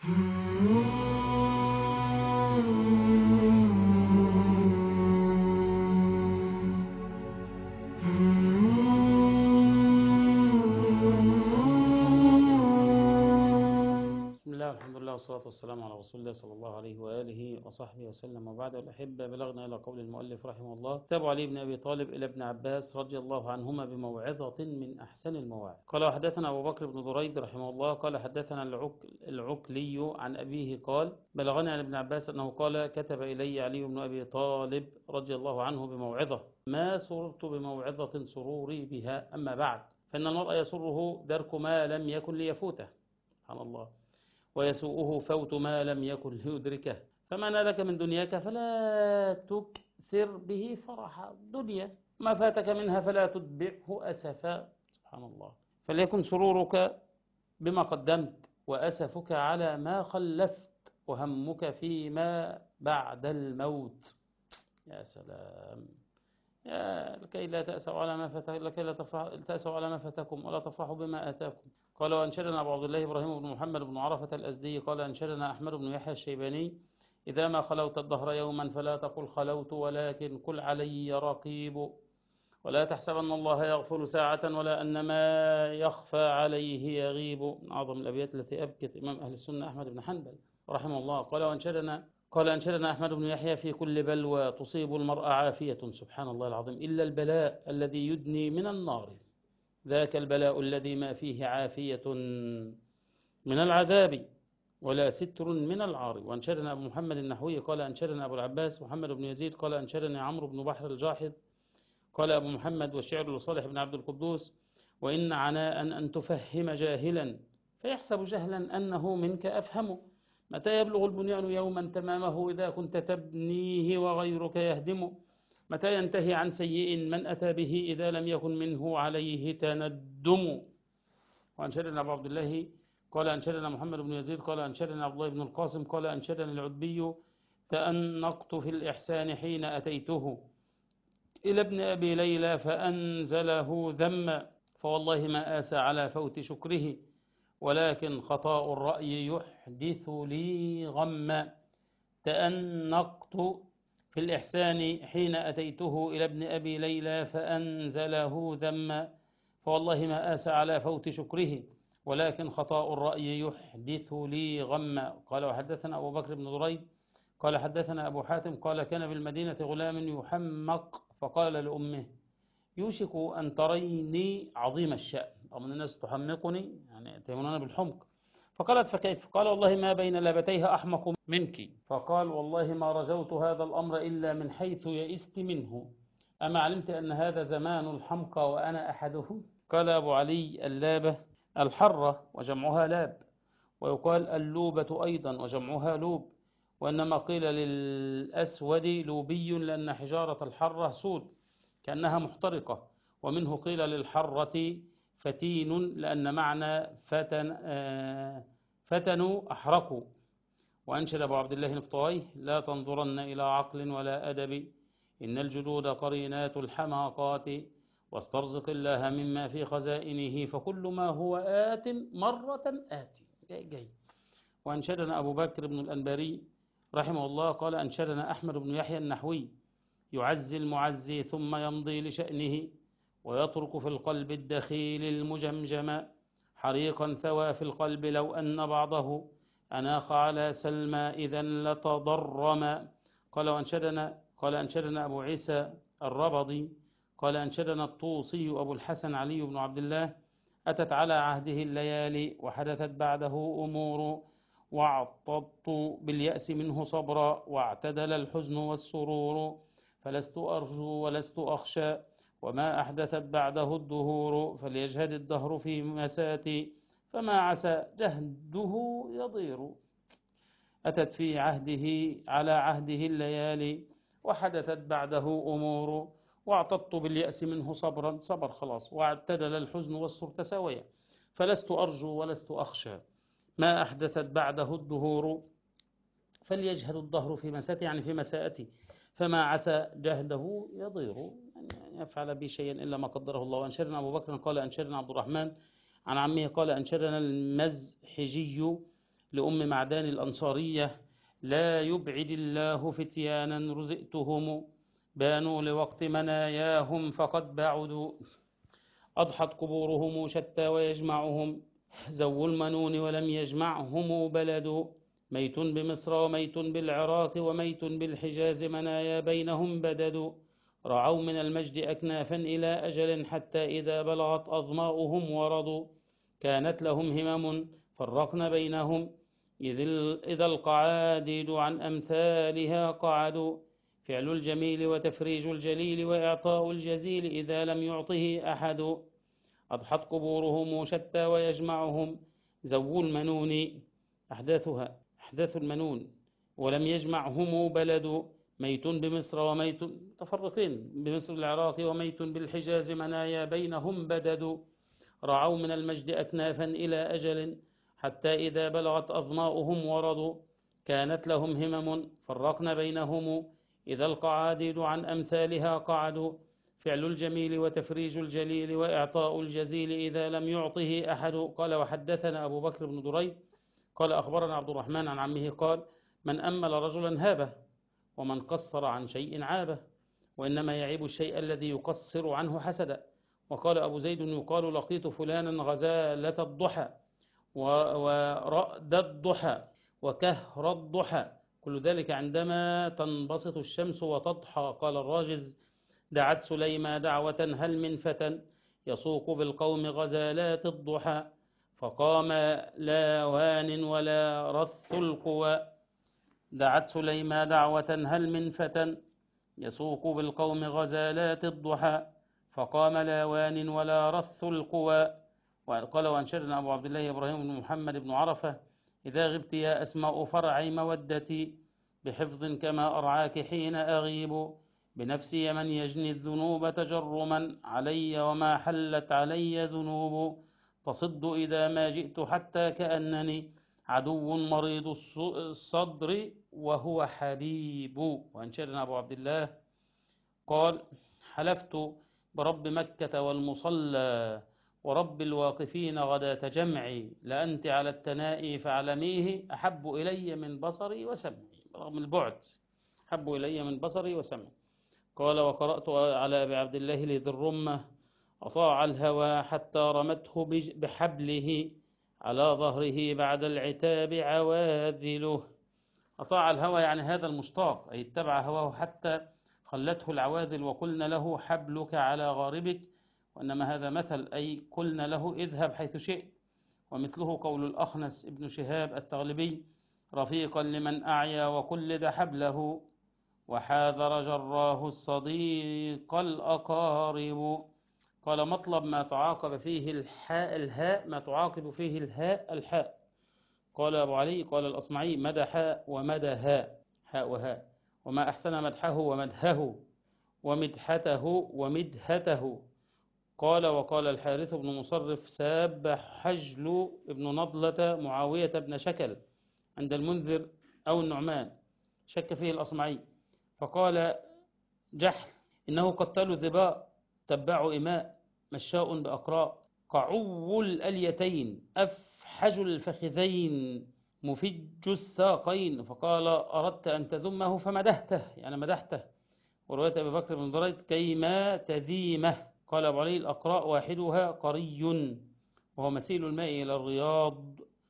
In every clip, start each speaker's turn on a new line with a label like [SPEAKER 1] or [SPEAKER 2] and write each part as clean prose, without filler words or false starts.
[SPEAKER 1] بسم الله والحمد لله والصلاة والسلام على رسول الله صلى الله عليه وآله وصحبه وسلم. وبعد الأحبة، بلغنا إلى قول المؤلف رحمه الله: كتاب علي بن أبي طالب إلى ابن عباس رضي الله عنهما بموعظة من أحسن المواعظ. قال: وحدثنا أبو بكر بن دريد رحمه الله قال: حدثنا العكلي عن أبيه قال: بلغني عن ابن عباس أنه قال: كتب إلي علي بن أبي طالب رضي الله عنه بموعظة ما سررت بموعظة سروري بها، أما بعد، فإن المرء يسره درك ما لم يكن ليفوته، سبحان الله، ويسوءه فوت ما لم يكن ليدركه، فما نالك من دنياك فلا تكثر به فرحا الدنيا، ما فاتك منها فلا تتبعه أسفا، سبحان الله، فليكن سرورك بما قدمت، وأسفك على ما خلفت، وهمك فيما بعد الموت. يا سلام، لكي لا تأسوا على ما فاتكم، لكي لا تأسوا على ما فاتكم ولا تفرحوا بما آتاكم. قال: وأنشدنا أبو عبد الله إبراهيم بن محمد بن عرفة الأزدي قال: أنشدنا أحمد بن يحيى الشيباني: إذا ما خلوت الدهر يوما فلا تقل خلوت، ولكن قل علي رقيب، ولا تحسبن الله يغفل ساعة ولا أن ما يخفى عليه يغيب. من أعظم الأبيات التي أبكت إمام أهل السنة أحمد بن حنبل رحمه الله. قال: أنشدنا أحمد بن يحيى: في كل بلوى تصيب المرء عافية، سبحان الله العظيم، إلا البلاء الذي يدني من النار، ذاك البلاء الذي ما فيه عافية من العذاب ولا ستر من العار. وأنشدنا أبو محمد النحوي قال: أنشدنا أبو العباس محمد بن يزيد قال: أنشدني عمرو بن بحر الجاحظ قال أبو محمد: والشعر لصالح بن عبد القدوس: وإن عناء أن تفهم جاهلا فيحسب جهلا أنه منك أفهم، متى يبلغ البنيان يوما تمامه إذا كنت تبنيه وغيرك يهدم، متى ينتهي عن سيء من أتى به إذا لم يكن منه عليه تندم. وأنشدنا أبو عبد الله قال: أنشدنا محمد بن يزيد قال: أنشدنا عبد الله بن القاسم قال: أنشدني العتبي: تأنقت في الإحسان حين أتيته إلى ابن أبي ليلى فأنزله ذما، فوالله ما آسى على فوت شكره، ولكن خطاء الرأي يحدث لي غما. تأنقت في الإحسان حين أتيته إلى ابن أبي ليلى فأنزله ذما، فوالله ما آسى على فوت شكره، ولكن خطاء الرأي يحدث لي غما. قال: وحدثنا أبو بكر بن دريد قال: حدثنا أبو حاتم قال: كان بالمدينة غلام يحمق فقال لأمه: يوشك أن تريني عظيم الشأن، رغم أن الناس تحمقني، يعني يتهمونني بالحمق. فقالت: فكيف؟ قال: والله ما بين لابتيها أحمق منك. فقال: والله ما رجوت هذا الأمر إلا من حيث يئست منه، أما علمت أن هذا زمان الحمقى وأنا أحدهم؟ قال أبو علي: اللابة الحرة وجمعها لاب، ويقال اللوبة أيضا وجمعها لوب، وإنما قيل للأسود لوبي لأن حجارة الحرة سود كأنها محترقة، ومنه قيل للحرة فتين لأن معنى فتنوا أحرقوا. وأنشد أبو عبد الله نفطويه: لا تنظرن إلى عقل ولا أدب، إن الجدود قرينات الحماقات، واسترزق الله مما في خزائنه، فكل ما هو آت مرة آتي. جاي. وأنشدنا أبو بكر بن الأنباري رحمه الله قال: أنشدنا أحمد بن يحيى النحوي: يعزي المعزي ثم يمضي لشأنه، ويترك في القلب الدخيل المجمجم، حريقا ثوى في القلب لو أن بعضه أناخ على سلمى إذا لتضرم. قال: أنشدنا أبو عيسى الربضي قال: أنشدنا الطوسي أبو الحسن علي بن عبد الله: أتت على عهده الليالي وحدثت بعده أمور، واعتضت باليأس منه صبرا، واعتدل الحزن والسرور، فلست أرجو ولست أخشى، وما أحدثت بعده الدهور، فليجهد الدهر في مساتي، فما عسى جهده يضير. أتت في عهده على عهده الليالي وحدثت بعده أمور، واعتضت باليأس منه صبرا، صبر خلاص، واعتدل الحزن والسر تساويا، فلست أرجو ولست أخشى، ما أحدثت بعده الدهور، فليجهد الدهر في مساتي، يعني في مساءتي، فما عسى جهده يضير، يعني يفعل بي شيئا إلا ما قدره الله. وأنشرنا أبو بكر قال: أنشرنا عبد الرحمن عن عمه قال: أنشرنا المزحجي لأم معدان الأنصارية: لا يبعد الله فتيانا رزقتهم بانوا لوقت مناياهم فقد بعدوا، أضحت قبورهم شتى ويجمعهم زو المنون ولم يجمعهم بلد، ميت بمصر وميت بالعراق وميت بالحجاز منايا بينهم بدد، رعوا من المجد أكنافا إلى أجل حتى إذا بلغت أظماؤهم ورضوا، كانت لهم همم فرقن بينهم إذا القعاديد عن أمثالها قعدوا، فعل الجميل وتفريج الجليل وإعطاء الجزيل إذا لم يعطه أحد، أضحت قبورهم شتى ويجمعهم زو المنون أحداث المنون ولم يجمعهم بلد، ميت بمصر وميت متفرقين بمصر العراق وميت بالحجاز منايا بينهم بدد، رعوا من المجد أكنافا إلى أجل حتى إذا بلغت أظماؤهم ورضوا، كانت لهم همم فرقن بينهم إذا القعاديد عن أمثالها قعدوا، فعل الجميل وتفريج الجليل وإعطاء الجزيل إذا لم يعطه أحد. قال وحدثنا أبو بكر بن دريد قال أخبرنا عبد الرحمن عن عمه قال: من أمل رجلا هابه، ومن قصر عن شيء عابه، وإنما يعيب الشيء الذي يقصر عنه حسدا. وقال أبو زيد: يقال لقيت فلانا غزالة الضحى ورأد الضحى وكهر الضحى، كل ذلك عندما تنبسط الشمس وتضحى. قال الراجز: دعت سليمى دعوة هل من فتى يسوق بالقوم غزالات الضحى، فقام لا وان ولا رث القوى. دعت سليمى دعوة هل من فتى يسوق بالقوم غزالات الضحى، فقام لا وان ولا رث القوى. وقال وأنشدنا أبو عبد الله إبراهيم بن محمد بن عرفة: إذا غبت يا أسماء فرعي مودتي بحفظ كما أرعاك حين أغيب، بنفسي من يجني الذنوب تجرما علي وما حلت علي ذنوب، تصد إذا ما جئت حتى كأنني عدو مريض الصدر وهو حبيب. وأنشدنا أبو عبد الله قال: حلفت برب مكة والمصلى ورب الواقفين غداة جمعي، لأنت على التنائي فاعلميه أحب إلي من بصري وسمعي، رغم البعد أحب إلي من بصري وسمعي. قال وقرأت على أبي عبد الله لذي الرمة: أطاع الهوى حتى رمته بحبله على ظهره بعد العتاب عواذله. أطاع الهوى يعني هذا المشتاق، أي اتبع هواه حتى خلته العواذل وقلنا له حبلك على غاربك، وإنما هذا مثل، أي قلنا له اذهب حيث شئت. ومثله قول الأخنس ابن شهاب التغلبي: رفيقا لمن أعيا وقلد حبله وحاذر جراه الصديق الأقارب. قال مطلب ما تعاقب فيه الهاء ما تعاقب فيه الهاء الحاء. قال أبو علي قال الأصمعي: مدح ومدها حاء وهاء، وما أحسن مدحه ومدهه ومدحته ومدهته. قال وقال الحارث بن مصرف: ساب حجل ابن نضلة معاوية بن شكل عند المنذر أو النعمان، شك فيه الأصمعي، فقال جحل: إنه قتال ذباء تبع إماء مشاء بأقراء، قعو الأليتين أفحج الفخذين مفج الساقين. فقال: أردت أن تذمه فمدحته، يعني مدحته. ورواية أبي بكر بن دريد: كيما تذيمه. قال أبو علي: الأقراء واحدها قري وهو مسيل الماء إلى الرياض،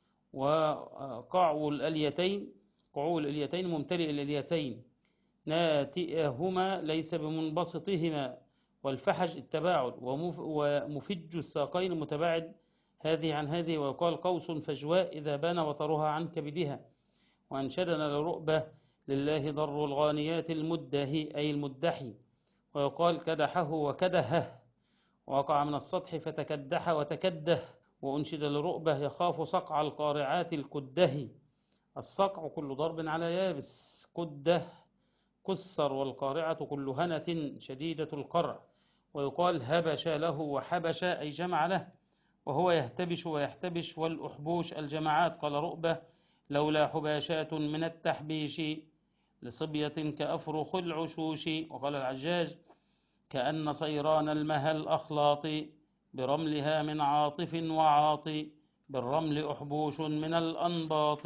[SPEAKER 1] وقعو الأليتين ممتلئ الأليتين ناتئهما ليس بمنبسطهما، والفحج التباعد، ومفج الساقين متباعد هذه عن هذه. ويقال قوس فجواء إذا بان وطرها عن كبدها. وأنشدنا لرؤبة: لله ضر الغانيات المدهي أي المدحي. ويقال كدحه وكدهه، وقع من السطح فتكدح وتكده. وأنشد لرؤبة: يخاف صقع القارعات الكده. الصقع كل ضرب على يابس، كده كسر، والقارعة كل هنة شديدة القرع. ويقال هبش له وحبش أي جمع له، وهو يهتبش ويحتبش، والأحبوش الجماعات. قال رؤبة: لولا حباشات من التحبيش لصبية كأفرخ العشوش. وقال العجاج: كأن صيران المهى الأخلاط برملها من عاطف وعاطي، بالرمل أحبوش من الأنباط،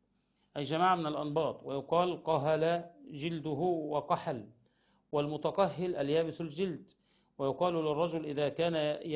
[SPEAKER 1] أي جماعة من الأنباط. ويقال قهل جلده وقحل، والمتقهل اليابس الجلد. ويقال للرجل إذا كان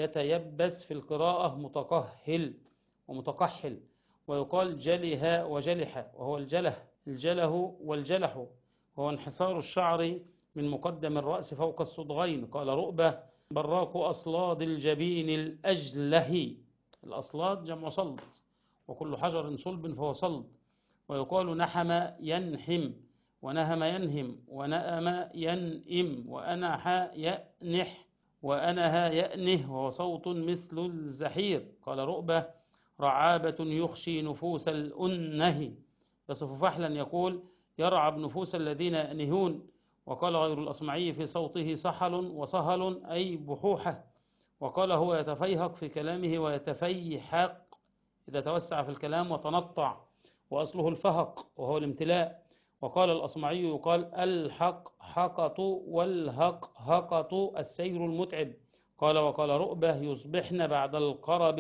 [SPEAKER 1] يتيبس في القراءة متقهل ومتقحل. ويقال جله وجلح، وهو الجله والجلح، وهو انحسار الشعر من مقدم الرأس فوق الصدغين. قال رؤبة براق أصلاد الجبين الأجله، الأصلاد جمع صلد، وكل حجر صلب فهو صلد. ويقال نحم ينحم، ونهم ينهم، ونأم ينئم، وأنح يأنح، وأنها يأنه، وهو صوت مثل الزحير. قال رؤبة رعابة يخشي نفوس الأنه، يصف فحلا يقول يرعب نفوس الذين يأنهون. وقال غير الأصمعي في صوته صحل وصهل أي بحوحة. وقال هو يتفيهق في كلامه ويتفيحق إذا توسع في الكلام وتنطع، وأصله الفهق وهو الامتلاء. وقال الأصمعي يقال الحق حقط والهق هقط السير المتعب. قال وقال رؤبة يصبحن بعد القرب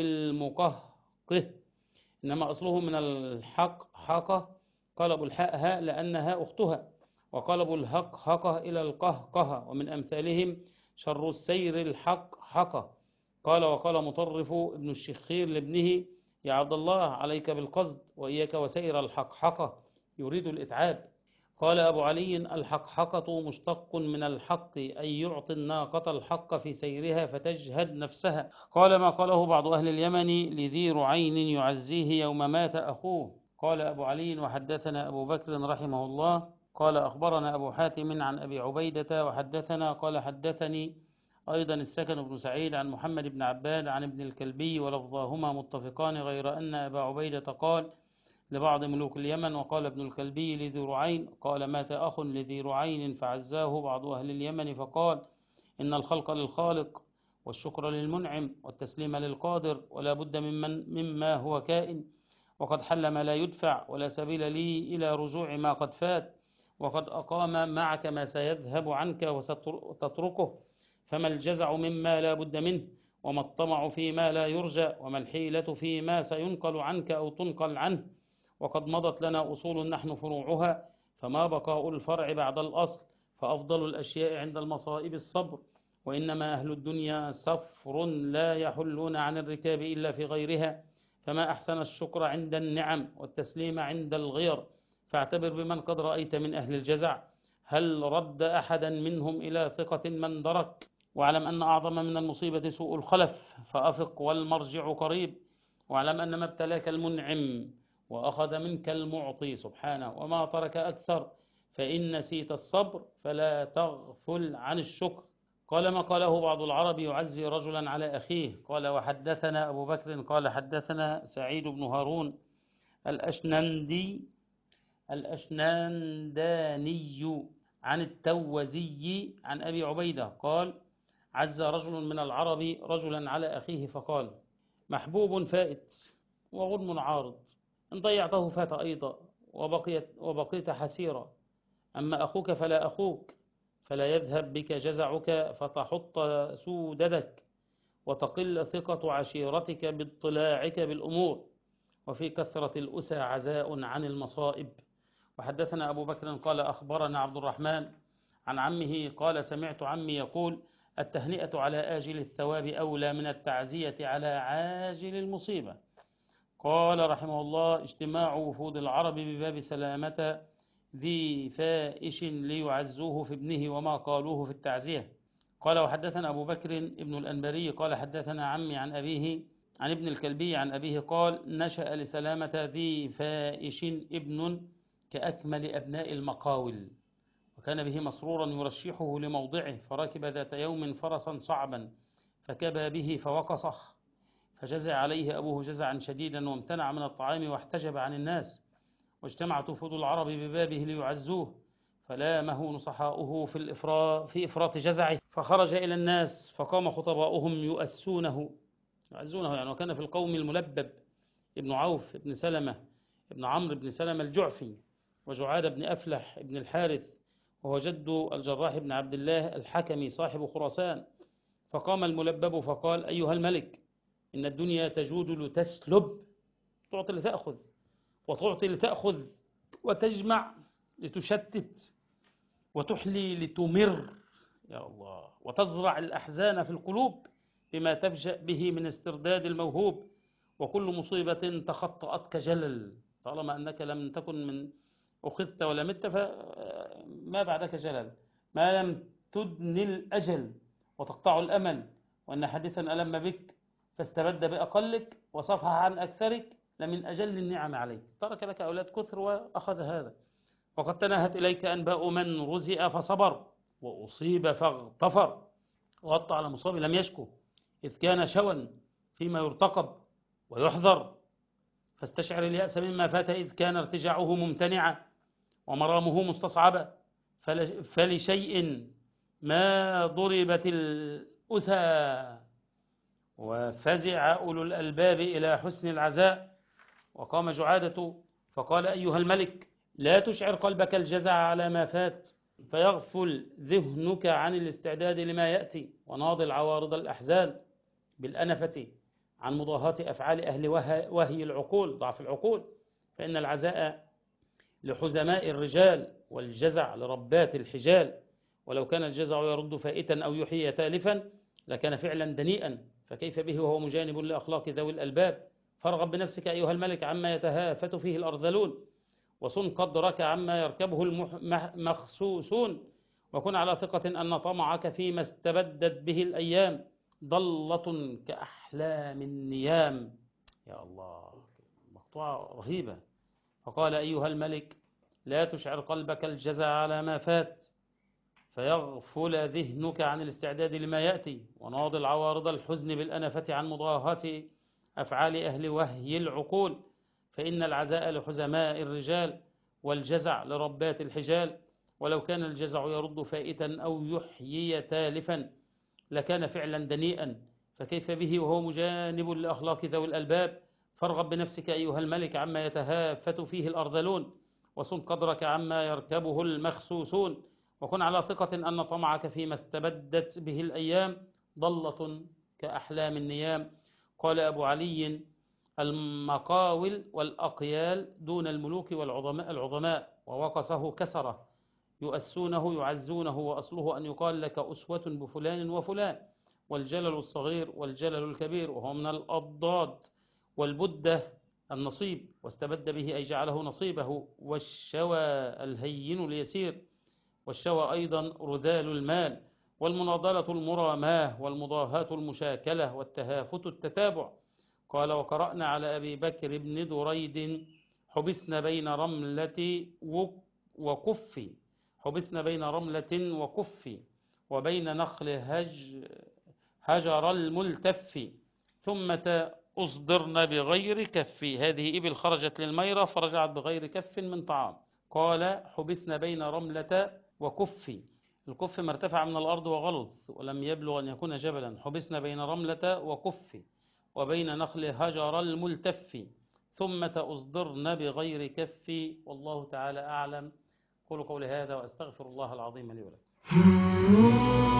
[SPEAKER 1] المقهقه، إنما أصله من الحق حقه، قلب الحاء هاء لأنها أختها، وقلب الهق حقه إلى القهقه. ومن أمثالهم شر السير الحق حقه. قال وقال مطرف ابن الشخير لابنه يا عبد الله عليك بالقصد وإياك وسير الحقحقة، يريد الإتعاب. قال أبو علي الحقحقة مشتق من الحق، أي يعطي الناقة الحق في سيرها فتجهد نفسها. قال ما قاله بعض أهل اليمن لذي رعين يعزيه يوم مات أخوه. قال أبو علي وحدثنا أبو بكر رحمه الله قال أخبرنا أبو حاتم عن أبي عبيدة وحدثنا قال حدثني أيضا السكن بن سعيد عن محمد بن عباد عن ابن الكلبي، ولفظاهما متفقان، غير أن أبا عبيدة قال لبعض ملوك اليمن وقال ابن الكلبي لذي رعين. قال مات أخ لذي رعين فعزاه بعض أهل اليمن فقال إن الخلق للخالق والشكر للمنعم والتسليم للقادر، ولا بد مما هو كائن، وقد حل ما لا يدفع، ولا سبيل لي إلى رجوع ما قد فات، وقد أقام معك ما سيذهب عنك وستتركه، فما الجزع مما لا بد منه، وما الطمع فيما لا يرجى، وما الحيلة فيما سينقل عنك أو تنقل عنه. وقد مضت لنا أصول نحن فروعها، فما بقاء الفرع بعد الأصل، فأفضل الأشياء عند المصائب الصبر. وإنما أهل الدنيا سفر لا يحلون عن الركاب إلا في غيرها، فما أحسن الشكر عند النعم والتسليم عند الغير. فاعتبر بمن قد رأيت من أهل الجزع، هل رد أحدا منهم إلى ثقة من درك؟ واعلم أن أعظم من المصيبة سوء الخلف، فأفق والمرجع قريب. واعلم أن ما ابتلاك المنعم وأخذ منك المعطي سبحانه، وما ترك أكثر، فإن نسيت الصبر فلا تغفل عن الشكر. قال ما قاله بعض العرب يعزي رجلا على أخيه. قال وحدثنا أبو بكر قال حدثنا سعيد بن هارون الأشننداني عن التوزي عن أبي عبيدة قال عز رجل من العرب رجلا على أخيه فقال محبوب فائت وغنم عارض، إن ضيعته فات أيضا وبقيت حسيرا، أما أخوك فلا أخوك، فلا يذهب بك جزعك فتحط سوددك، وتقل ثقة عشيرتك باطلاعك بالأمور، وفي كثرة الأسى عزاء عن المصائب. وحدثنا أبو بكر قال أخبرنا عبد الرحمن عن عمه قال سمعت عمي يقول التهنئة على آجل الثواب أولى من التعزية على عاجل المصيبة. قال رحمه الله اجتماع وفود العرب بباب سلامة ذي فائش ليعزوه في ابنه وما قالوه في التعزية. قال وحدثنا أبو بكر ابن الأنبري قال حدثنا عمي عن أبيه عن ابن الكلبي عن أبيه قال نشأ لسلامة ذي فائش ابن كأكمل أبناء المقاول، وكان به مسرورا يرشحه لموضعه، فركب ذات يوم فرسا صعبا فكبى به فوقصه، فجزع عليه أبوه جزعا شديدا وامتنع من الطعام واحتجب عن الناس، واجتمعت وفود العرب ببابه ليعزوه، فلامه نصحاؤه في إفراط جزعه، فخرج إلى الناس فقام خطباؤهم يؤسونه يعني. وكان في القوم الملبب ابن عوف ابن سلمة ابن عمرو بن سلمة الجعفي، وجعاد بن أفلح ابن الحارث، وهو جد الجراح بن عبد الله الحكمي صاحب خراسان. فقام الملبب فقال أيها الملك إن الدنيا تجود لتسلب تعطي لتأخذ، وتعطي لتأخذ، وتجمع لتشتت، وتحلي لتمر، يا الله، وتزرع الأحزان في القلوب بما تفجأ به من استرداد الموهوب. وكل مصيبة تخطأتك جلل، طالما أنك لم تكن من أخذت ولا مت فما بعدك جلل، ما لم تدن الأجل وتقطع الأمل، وأن حديثا ألم بك فاستبد بأقلك وصفح عن أكثرك لمن أجل النعم عليك. ترك لك أولاد كثر وأخذ هذا. وقد تناهت إليك أنباء من رزئ فصبر وأصيب فاغتفر، وغطى على مصاب لم يشكو، إذ كان شوا فيما يرتقب ويحذر. فاستشعر اليأس مما فات إذ كان ارتجاعه ممتنعا ومرامه مستصعبا. فلشيء ما ضربت الأسى، وفزع أولو الألباب إلى حسن العزاء. وقام جعادة فقال: أيها الملك، لا تشعر قلبك الجزع على ما فات، فيغفل ذهنك عن الاستعداد لما يأتي، وناضل عوارض الأحزان بالأنفة عن مضاهاة أفعال أهل وهي العقول، ضعف العقول. فإن العزاء لحزماء الرجال، والجزع لربات الحجال. ولو كان الجزع يرد فائتا أو يحيي تالفا لكان فعلا دنيئا، فكيف به وهو مجانب لأخلاق ذوي الألباب. فارغب بنفسك أيها الملك عما يتهافت فيه الأرذلون، وصن قدرك عما يركبه المخسوسون، وكن على ثقة أن طمعك فيما استبدت به الأيام ضلة كأحلام النيام. يا الله، مقطوعة رهيبة. فقال: أيها الملك، لا تشعر قلبك الجزع على ما فات، فيغفل ذهنك عن الاستعداد لما يأتي، وناضل عوارض الحزن بالأنفة عن مضاهاة أفعال أهل وهي العقول. فإن العزاء لحزماء الرجال، والجزع لربات الحجال. ولو كان الجزع يرد فائتا أو يحيي تالفا لكان فعلا دنيئا، فكيف به وهو مجانب لأخلاق ذوي الألباب. فارغب بنفسك أيها الملك عما يتهافت فيه الأرذلون، وصن قدرك عما يركبه المخسوسون، وكن على ثقة أن طمعك فيما استبدت به الأيام ضلة كأحلام النيام. قال أبو علي: المقاول والأقيال دون الملوك والعظماء، ووقصه كسره، يؤسونه يعزونه، وأصله أن يقال لك أسوة بفلان وفلان. والجلل الصغير والجلل الكبير، وهو من الأضداد. والبدة النصيب، واستبد به أي جعله نصيبه. والشوى الهين اليسير، والشوى أيضا رذال المال. والمناضلة المراماه، والمضاهاة المشاكلة، والتهافت التتابع. قال: وقرأنا على أبي بكر بن دريد: حبسنا بين رملة وكف، حبسنا بين رملة وكف، وبين نخل هجر الملتف، ثم أصدرن بغير كف. هذه إبل خرجت للميرة فرجعت بغير كف من طعام. قال: حبسنا بين رملة وكف، الكف ما ارتفع من الأرض وغلظ ولم يبلغ أن يكون جبلا. حبسنا بين رملة وكف، وبين نخل هجر الملتف، ثم أصدرن بغير كف. والله تعالى أعلم. قولوا قولي هذا وأستغفر الله العظيم لي ولكم.